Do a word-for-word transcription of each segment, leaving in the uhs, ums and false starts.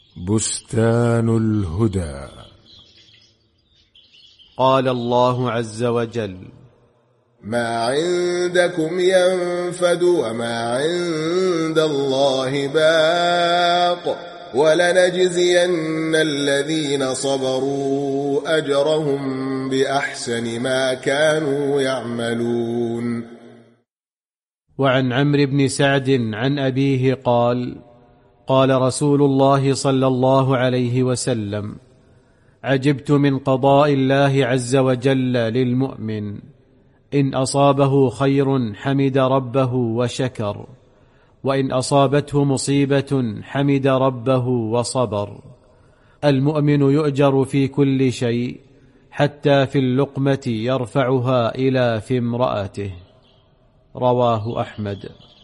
بستان الهدى. قال الله عز وجل: ما عندكم ينفد وما عند الله باق ولنجزين الذين صبروا أجرهم بأحسن ما كانوا يعملون. وعن عمرو بن سعد عن أبيه قال: قال رسول الله صلى الله عليه وسلم: عجبت من قضاء الله عز وجل للمؤمن، إن أصابه خير حمد ربه وشكر، وإن أصابته مصيبة حمد ربه وصبر. المؤمن يؤجر في كل شيء، حتى في اللقمة يرفعها إلى في امرأته. رواه أحمد.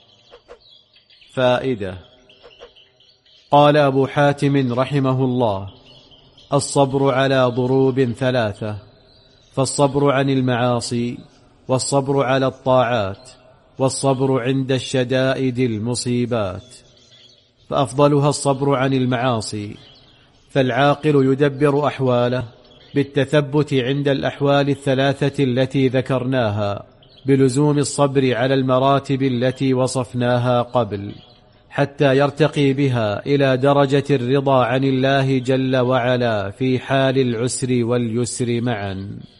فائدة: قال أبو حاتم رحمه الله: الصبر على ضروب ثلاثة، فالصبر عن المعاصي، والصبر على الطاعات، والصبر عند الشدائد المصيبات. فأفضلها الصبر عن المعاصي، فالعاقل يدبر أحواله بالتثبت عند الأحوال الثلاثة التي ذكرناها، بلزوم الصبر على المراتب التي وصفناها قبل، حتى يرتقي بها إلى درجة الرضا عن الله جل وعلا في حال العسر واليسر معا.